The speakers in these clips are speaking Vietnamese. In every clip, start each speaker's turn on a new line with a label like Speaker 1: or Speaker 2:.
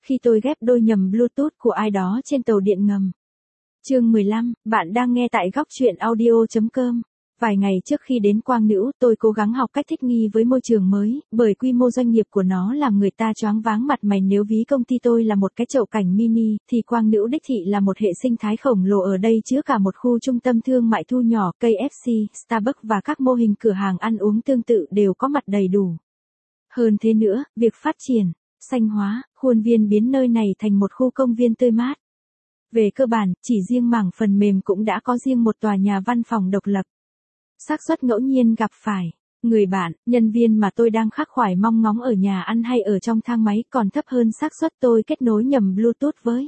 Speaker 1: khi tôi ghép đôi nhầm Bluetooth của ai đó trên tàu điện ngầm. Chương 15, bạn đang nghe tại góc truyện audio.com. Vài ngày trước khi đến Quang Nữu, tôi cố gắng học cách thích nghi với môi trường mới, bởi quy mô doanh nghiệp của nó làm người ta choáng váng mặt mày. Nếu ví công ty tôi là một cái chậu cảnh mini, thì Quang Nữu đích thị là một hệ sinh thái khổng lồ. Ở đây chứa cả một khu trung tâm thương mại thu nhỏ, KFC, Starbucks và các mô hình cửa hàng ăn uống tương tự đều có mặt đầy đủ. Hơn thế nữa, việc phát triển, xanh hóa, khuôn viên biến nơi này thành một khu công viên tươi mát. Về cơ bản, chỉ riêng mảng phần mềm cũng đã có riêng một tòa nhà văn phòng độc lập. Xác suất ngẫu nhiên gặp phải người bạn, nhân viên mà tôi đang khắc khoải mong ngóng ở nhà ăn hay ở trong thang máy còn thấp hơn xác suất tôi kết nối nhầm Bluetooth với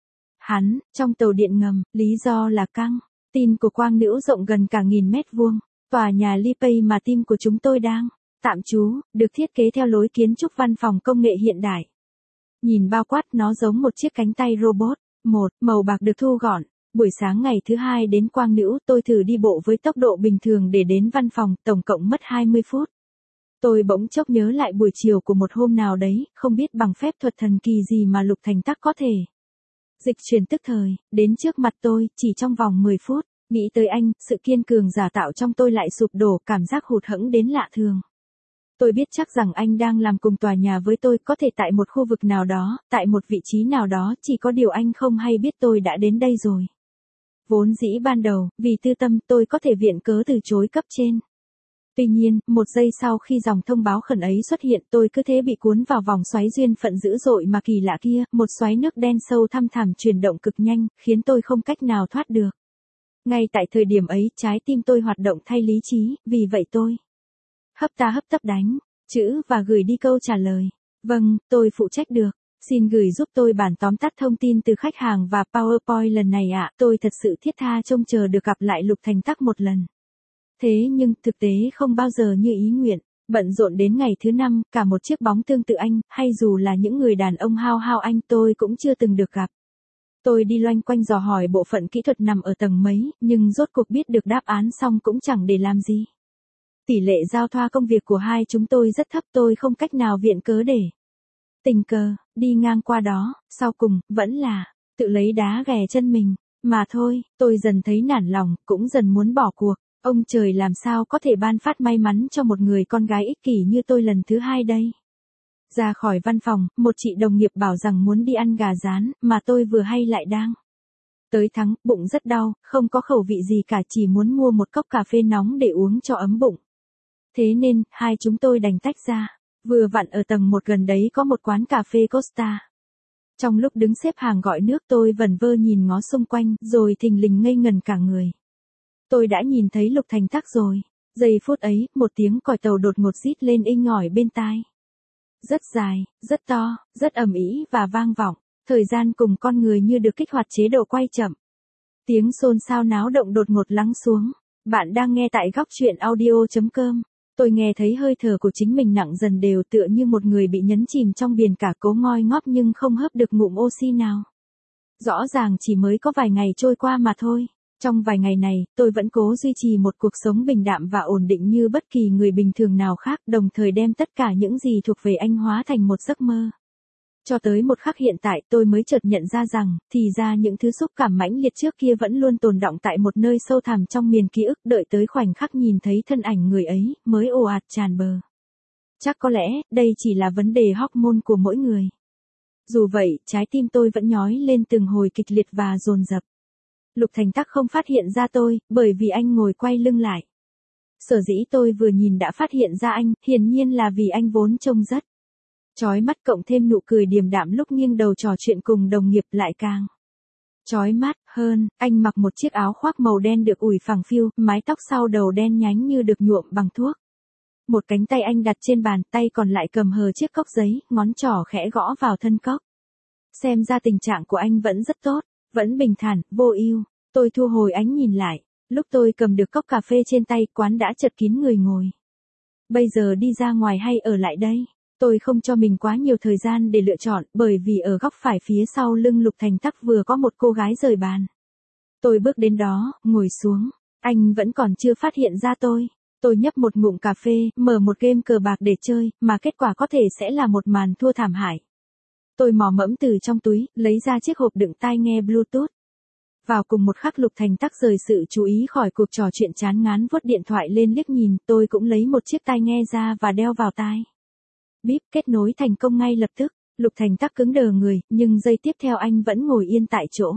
Speaker 1: hắn trong tàu điện ngầm. Lý do là căng tin của Quang Nữu rộng gần cả 1000 mét vuông. Tòa nhà Lipay mà team của chúng tôi đang tạm trú, được thiết kế theo lối kiến trúc văn phòng công nghệ hiện đại. Nhìn bao quát nó giống một chiếc cánh tay robot. Màu bạc được thu gọn. Buổi sáng ngày thứ hai đến Quang Nữu, tôi thử đi bộ với tốc độ bình thường để đến văn phòng, tổng cộng mất 20 phút. Tôi bỗng chốc nhớ lại buổi chiều của một hôm nào đấy, không biết bằng phép thuật thần kỳ gì mà Lục Thành Tắc có thể dịch chuyển tức thời, đến trước mặt tôi, chỉ trong vòng 10 phút. Nghĩ tới anh, sự kiên cường giả tạo trong tôi lại sụp đổ, cảm giác hụt hẫng đến lạ thường. Tôi biết chắc rằng anh đang làm cùng tòa nhà với tôi, có thể tại một khu vực nào đó, tại một vị trí nào đó, chỉ có điều anh không hay biết tôi đã đến đây rồi. Vốn dĩ ban đầu, vì tư tâm tôi có thể viện cớ từ chối cấp trên. Tuy nhiên, một giây sau khi dòng thông báo khẩn ấy xuất hiện, tôi cứ thế bị cuốn vào vòng xoáy duyên phận dữ dội mà kỳ lạ kia, một xoáy nước đen sâu thăm thẳm chuyển động cực nhanh, khiến tôi không cách nào thoát được. Ngay tại thời điểm ấy, trái tim tôi hoạt động thay lý trí, vì vậy tôi hấp tấp đánh chữ và gửi đi câu trả lời. Vâng, tôi phụ trách được. Xin gửi giúp tôi bản tóm tắt thông tin từ khách hàng và PowerPoint lần này ạ. Tôi thật sự thiết tha trông chờ được gặp lại Lục Thành Tắc một lần. Thế nhưng, thực tế không bao giờ như ý nguyện. Bận rộn đến ngày thứ 5, cả một chiếc bóng tương tự anh, hay dù là những người đàn ông hao anh tôi cũng chưa từng được gặp. Tôi đi loanh quanh dò hỏi bộ phận kỹ thuật nằm ở tầng mấy, nhưng rốt cuộc biết được đáp án xong cũng chẳng để làm gì. Tỷ lệ giao thoa công việc của hai chúng tôi rất thấp, tôi không cách nào viện cớ để tình cờ đi ngang qua đó, sau cùng vẫn là tự lấy đá ghè chân mình mà thôi. Tôi dần thấy nản lòng, cũng dần muốn bỏ cuộc. Ông trời làm sao có thể ban phát may mắn cho một người con gái ích kỷ như tôi lần thứ hai đây. Ra khỏi văn phòng, một chị đồng nghiệp bảo rằng muốn đi ăn gà rán, mà tôi vừa hay lại đang tới thắng, bụng rất đau, không có khẩu vị gì cả, chỉ muốn mua một cốc cà phê nóng để uống cho ấm bụng. Thế nên, hai chúng tôi đành tách ra. Vừa vặn ở tầng 1 gần đấy có một quán cà phê Costa. Trong lúc đứng xếp hàng gọi nước, tôi vẩn vơ nhìn ngó xung quanh, rồi thình lình ngây ngần cả người. Tôi đã nhìn thấy Lục Thành Tắc rồi. Giây phút ấy, một tiếng còi tàu đột ngột rít lên inh ỏi bên tai. Rất dài, rất to, rất ầm ĩ và vang vọng. Thời gian cùng con người như được kích hoạt chế độ quay chậm. Tiếng xôn xao náo động đột ngột lắng xuống. Bạn đang nghe tại góc truyện audio.com. Tôi nghe thấy hơi thở của chính mình nặng dần đều, tựa như một người bị nhấn chìm trong biển cả, cố ngoi ngóp nhưng không hớp được ngụm oxy nào. Rõ ràng chỉ mới có vài ngày trôi qua mà thôi. Trong vài ngày này, tôi vẫn cố duy trì một cuộc sống bình đạm và ổn định như bất kỳ người bình thường nào khác, đồng thời đem tất cả những gì thuộc về anh hóa thành một giấc mơ. Cho tới một khắc hiện tại, tôi mới chợt nhận ra rằng, thì ra những thứ xúc cảm mãnh liệt trước kia vẫn luôn tồn đọng tại một nơi sâu thẳm trong miền ký ức, đợi tới khoảnh khắc nhìn thấy thân ảnh người ấy, mới ồ ạt tràn bờ. Chắc có lẽ, đây chỉ là vấn đề hormone của mỗi người. Dù vậy, trái tim tôi vẫn nhói lên từng hồi kịch liệt và dồn dập. Lục Thành Tắc không phát hiện ra tôi, bởi vì anh ngồi quay lưng lại. Sở dĩ tôi vừa nhìn đã phát hiện ra anh, hiển nhiên là vì anh vốn trông rất chói mắt, cộng thêm nụ cười điềm đạm lúc nghiêng đầu trò chuyện cùng đồng nghiệp lại càng chói mắt hơn. Anh mặc một chiếc áo khoác màu đen được ủi phẳng phiu, mái tóc sau đầu đen nhánh như được nhuộm bằng thuốc. Một cánh tay anh đặt trên bàn, tay còn lại cầm hờ chiếc cốc giấy, ngón trỏ khẽ gõ vào thân cốc. Xem ra tình trạng của anh vẫn rất tốt, vẫn bình thản, vô ưu. Tôi thu hồi ánh nhìn lại. Lúc tôi cầm được cốc cà phê trên tay, quán đã chật kín người ngồi. Bây giờ đi ra ngoài hay ở lại đây? Tôi không cho mình quá nhiều thời gian để lựa chọn, bởi vì ở góc phải phía sau lưng Lục Thành Tắc vừa có một cô gái rời bàn. Tôi bước đến đó, ngồi xuống. Anh vẫn còn chưa phát hiện ra tôi. Tôi nhấp một ngụm cà phê, mở một game cờ bạc để chơi, mà kết quả có thể sẽ là một màn thua thảm hại. Tôi mò mẫm từ trong túi, lấy ra chiếc hộp đựng tai nghe Bluetooth. Vào cùng một khắc Lục Thành Tắc rời sự chú ý khỏi cuộc trò chuyện chán ngán vuốt điện thoại lên liếc nhìn, tôi cũng lấy một chiếc tai nghe ra và đeo vào tai. Bíp, kết nối thành công ngay lập tức. Lục Thành Tắc cứng đờ người, nhưng giây tiếp theo anh vẫn ngồi yên tại chỗ.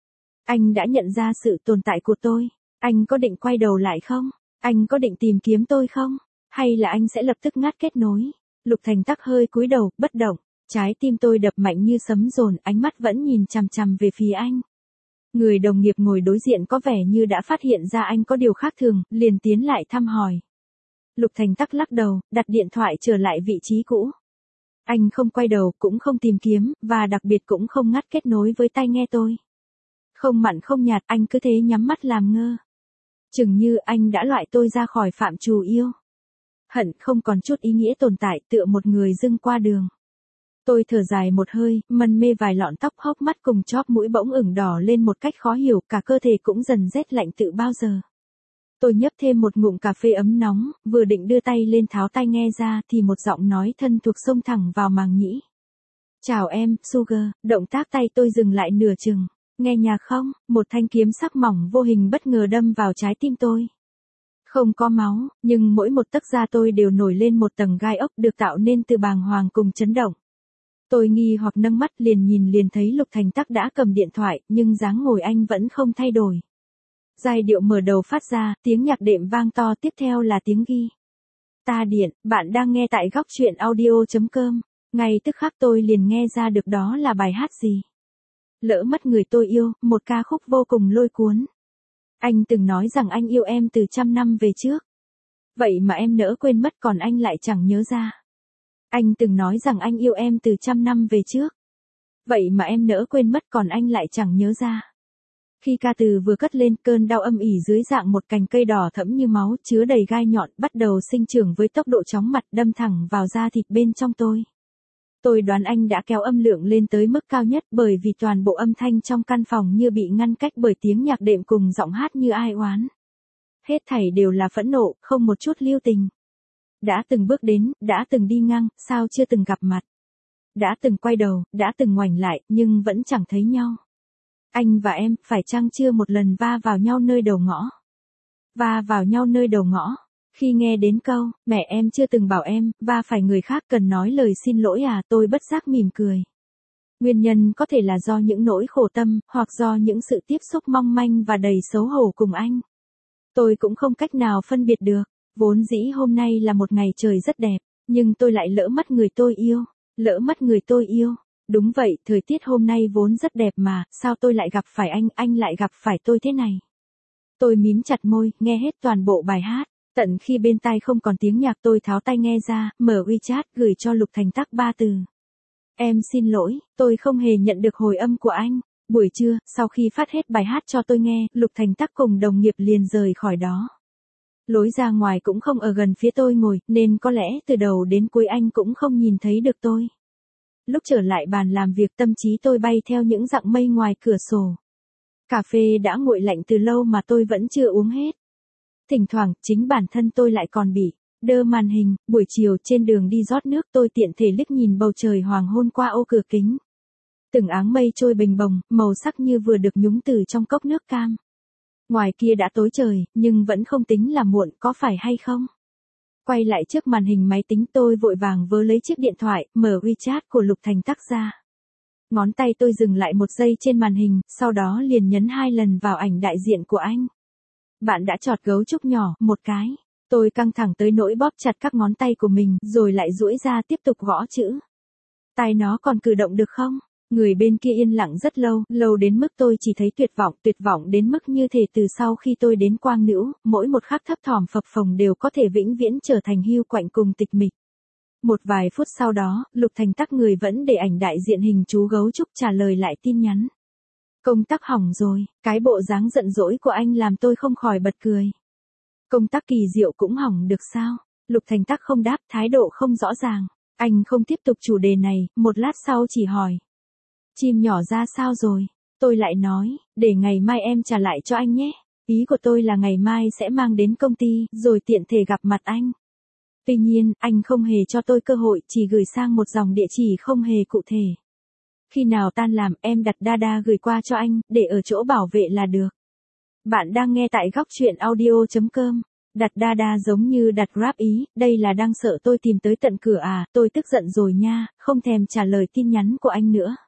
Speaker 1: Anh đã nhận ra sự tồn tại của tôi. Anh có định quay đầu lại không? Anh có định tìm kiếm tôi không? Hay là anh sẽ lập tức ngắt kết nối? Lục Thành Tắc hơi cúi đầu, bất động. Trái tim tôi đập mạnh như sấm dồn, ánh mắt vẫn nhìn chằm chằm về phía anh. Người đồng nghiệp ngồi đối diện có vẻ như đã phát hiện ra anh có điều khác thường, liền tiến lại thăm hỏi. Lục Thành Tắc lắc đầu, đặt điện thoại trở lại vị trí cũ. Anh không quay đầu, cũng không tìm kiếm, và đặc biệt cũng không ngắt kết nối với tai nghe tôi. Không mặn không nhạt, anh cứ thế nhắm mắt làm ngơ. Chừng như anh đã loại tôi ra khỏi phạm trù yêu. Hận không còn chút ý nghĩa tồn tại, tựa một người dưng qua đường. Tôi thở dài một hơi, mân mê vài lọn tóc, hốc mắt cùng chóp mũi bỗng ửng đỏ lên một cách khó hiểu, cả cơ thể cũng dần rét lạnh tự bao giờ. Tôi nhấp thêm một ngụm cà phê ấm nóng, vừa định đưa tay lên tháo tai nghe ra thì một giọng nói thân thuộc xông thẳng vào màng nhĩ. Chào em, Sugar, động tác tay tôi dừng lại nửa chừng. Nghe nhạc không? Một thanh kiếm sắc mỏng vô hình bất ngờ đâm vào trái tim tôi. Không có máu, nhưng mỗi một tấc da tôi đều nổi lên một tầng gai ốc được tạo nên từ bàng hoàng cùng chấn động. Tôi nghi hoặc nâng mắt liền thấy Lục Thành Tắc đã cầm điện thoại, nhưng dáng ngồi anh vẫn không thay đổi. Giai điệu mở đầu phát ra, tiếng nhạc đệm vang to, tiếp theo là tiếng ghi. Ta điện, bạn đang nghe tại góc truyện audio.com. Ngay tức khắc tôi liền nghe ra được đó là bài hát gì. Lỡ mất người tôi yêu, một ca khúc vô cùng lôi cuốn. Anh từng nói rằng anh yêu em từ 100 năm về trước. Vậy mà em nỡ quên mất còn anh lại chẳng nhớ ra. Anh từng nói rằng anh yêu em từ 100 năm về trước. Vậy mà em nỡ quên mất còn anh lại chẳng nhớ ra. Khi ca từ vừa cất lên, cơn đau âm ỉ dưới dạng một cành cây đỏ thẫm như máu, chứa đầy gai nhọn, bắt đầu sinh trưởng với tốc độ chóng mặt, đâm thẳng vào da thịt bên trong tôi. Tôi đoán anh đã kéo âm lượng lên tới mức cao nhất, bởi vì toàn bộ âm thanh trong căn phòng như bị ngăn cách bởi tiếng nhạc đệm cùng giọng hát như ai oán. Hết thảy đều là phẫn nộ, không một chút lưu tình. Đã từng bước đến, đã từng đi ngang, sao chưa từng gặp mặt. Đã từng quay đầu, đã từng ngoảnh lại, nhưng vẫn chẳng thấy nhau. Anh và em, phải chăng chưa một lần va vào nhau nơi đầu ngõ? Va vào nhau nơi đầu ngõ. Khi nghe đến câu, mẹ em chưa từng bảo em, va phải người khác cần nói lời xin lỗi à, tôi bất giác mỉm cười. Nguyên nhân có thể là do những nỗi khổ tâm, hoặc do những sự tiếp xúc mong manh và đầy xấu hổ cùng anh. Tôi cũng không cách nào phân biệt được. Vốn dĩ hôm nay là một ngày trời rất đẹp, nhưng tôi lại lỡ mất người tôi yêu. Lỡ mất người tôi yêu. Đúng vậy, thời tiết hôm nay vốn rất đẹp mà, sao tôi lại gặp phải anh lại gặp phải tôi thế này. Tôi mím chặt môi, nghe hết toàn bộ bài hát. Tận khi bên tai không còn tiếng nhạc tôi tháo tai nghe ra, mở WeChat gửi cho Lục Thành Tắc 3 từ. Em xin lỗi, tôi không hề nhận được hồi âm của anh. Buổi trưa, sau khi phát hết bài hát cho tôi nghe, Lục Thành Tắc cùng đồng nghiệp liền rời khỏi đó. Lối ra ngoài cũng không ở gần phía tôi ngồi, nên có lẽ từ đầu đến cuối anh cũng không nhìn thấy được tôi. Lúc trở lại bàn làm việc, tâm trí tôi bay theo những dặng mây ngoài cửa sổ. Cà phê đã nguội lạnh từ lâu mà tôi vẫn chưa uống hết. Thỉnh thoảng, chính bản thân tôi lại còn bị đơ màn hình. Buổi chiều trên đường đi rót nước, tôi tiện thể liếc nhìn bầu trời hoàng hôn qua ô cửa kính. Từng áng mây trôi bềnh bồng, màu sắc như vừa được nhúng từ trong cốc nước cam. Ngoài kia đã tối trời, nhưng vẫn không tính là muộn, có phải hay không? Quay lại trước màn hình máy tính, tôi vội vàng vớ lấy chiếc điện thoại, mở WeChat của Lục Thành Tắc ra. Ngón tay tôi dừng lại một giây trên màn hình, sau đó liền nhấn 2 lần vào ảnh đại diện của anh. Bạn đã chọt gấu trúc nhỏ, một cái. Tôi căng thẳng tới nỗi bóp chặt các ngón tay của mình, rồi lại duỗi ra tiếp tục gõ chữ. Tai nó còn cử động được không? Người bên kia yên lặng rất lâu, lâu đến mức tôi chỉ thấy tuyệt vọng đến mức như thể từ sau khi tôi đến Quang Nữu, mỗi một khắc thấp thỏm phập phồng đều có thể vĩnh viễn trở thành hưu quạnh cùng tịch mịch. Một vài phút sau đó, Lục Thành Tắc người vẫn để ảnh đại diện hình chú gấu trúc trả lời lại tin nhắn. Công tắc hỏng rồi, cái bộ dáng giận dỗi của anh làm tôi không khỏi bật cười. Công tắc kỳ diệu cũng hỏng được sao? Lục Thành Tắc không đáp, thái độ không rõ ràng. Anh không tiếp tục chủ đề này, một lát sau chỉ hỏi. Chim nhỏ ra sao rồi? Tôi lại nói, để ngày mai em trả lại cho anh nhé. Ý của tôi là ngày mai sẽ mang đến công ty, rồi tiện thể gặp mặt anh. Tuy nhiên, anh không hề cho tôi cơ hội, chỉ gửi sang một dòng địa chỉ không hề cụ thể. Khi nào tan làm em đặt Dada gửi qua cho anh, để ở chỗ bảo vệ là được. Bạn đang nghe tại góc chuyện audio.com. Đặt Dada giống như đặt Grab ý, đây là đang sợ tôi tìm tới tận cửa à, tôi tức giận rồi nha, không thèm trả lời tin nhắn của anh nữa.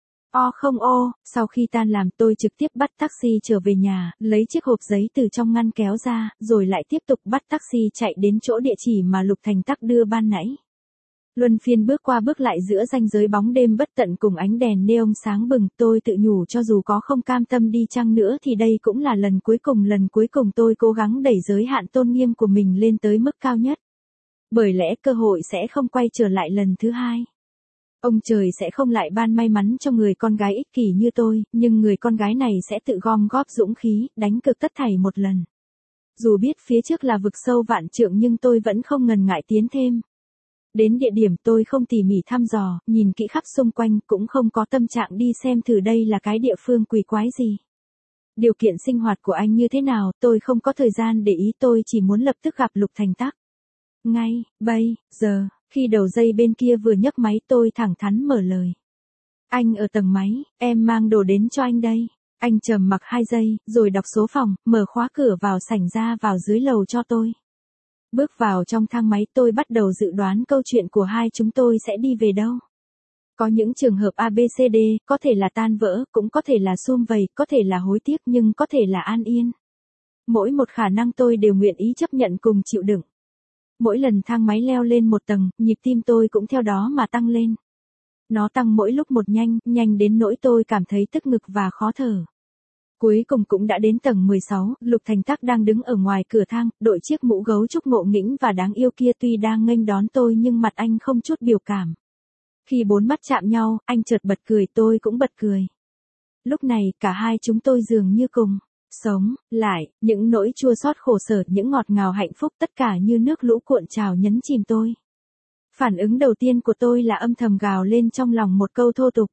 Speaker 1: Không ô, sau khi tan làm tôi trực tiếp bắt taxi trở về nhà, lấy chiếc hộp giấy từ trong ngăn kéo ra, rồi lại tiếp tục bắt taxi chạy đến chỗ địa chỉ mà Lục Thành Tắc đưa ban nãy. Luân phiên bước qua bước lại giữa ranh giới bóng đêm bất tận cùng ánh đèn neon sáng bừng, tôi tự nhủ cho dù có không cam tâm đi chăng nữa thì đây cũng là lần cuối cùng tôi cố gắng đẩy giới hạn tôn nghiêm của mình lên tới mức cao nhất. Bởi lẽ cơ hội sẽ không quay trở lại lần thứ hai. Ông trời sẽ không lại ban may mắn cho người con gái ích kỷ như tôi, nhưng người con gái này sẽ tự gom góp dũng khí, đánh cược tất thảy một lần. Dù biết phía trước là vực sâu vạn trượng nhưng tôi vẫn không ngần ngại tiến thêm. Đến địa điểm tôi không tỉ mỉ thăm dò, nhìn kỹ khắp xung quanh, cũng không có tâm trạng đi xem thử đây là cái địa phương quỷ quái gì. Điều kiện sinh hoạt của anh như thế nào, tôi không có thời gian để ý, tôi chỉ muốn lập tức gặp Lục Thành Tắc. Ngay, bây giờ, khi đầu dây bên kia vừa nhấc máy tôi thẳng thắn mở lời. Anh ở tầng máy, em mang đồ đến cho anh đây. Anh trầm mặc 2 giây, rồi đọc số phòng, mở khóa cửa vào sảnh ra vào dưới lầu cho tôi. Bước vào trong thang máy tôi bắt đầu dự đoán câu chuyện của hai chúng tôi sẽ đi về đâu. Có những trường hợp ABCD, có thể là tan vỡ, cũng có thể là sum vầy, có thể là hối tiếc nhưng có thể là an yên. Mỗi một khả năng tôi đều nguyện ý chấp nhận cùng chịu đựng. Mỗi lần thang máy leo lên một tầng, nhịp tim tôi cũng theo đó mà tăng lên. Nó tăng mỗi lúc một nhanh đến nỗi tôi cảm thấy tức ngực và khó thở. Cuối cùng cũng đã đến tầng 16, Lục Thành Tắc đang đứng ở ngoài cửa thang, đội chiếc mũ gấu trúc ngộ nghĩnh và đáng yêu kia tuy đang nghênh đón tôi nhưng mặt anh không chút biểu cảm. Khi bốn mắt chạm nhau, anh chợt bật cười, tôi cũng bật cười. Lúc này, cả hai chúng tôi dường như cùng sống lại, những nỗi chua xót khổ sở, những ngọt ngào hạnh phúc tất cả như nước lũ cuộn trào nhấn chìm tôi. Phản ứng đầu tiên của tôi là âm thầm gào lên trong lòng một câu thô tục.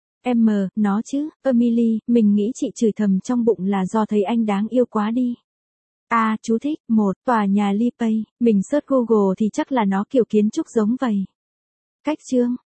Speaker 1: Nó chứ, Emily, mình nghĩ chị chửi thầm trong bụng là do thấy anh đáng yêu quá đi. Chú thích, tòa nhà Li Pei, mình search Google thì chắc là nó kiểu kiến trúc giống vậy. Cách chương.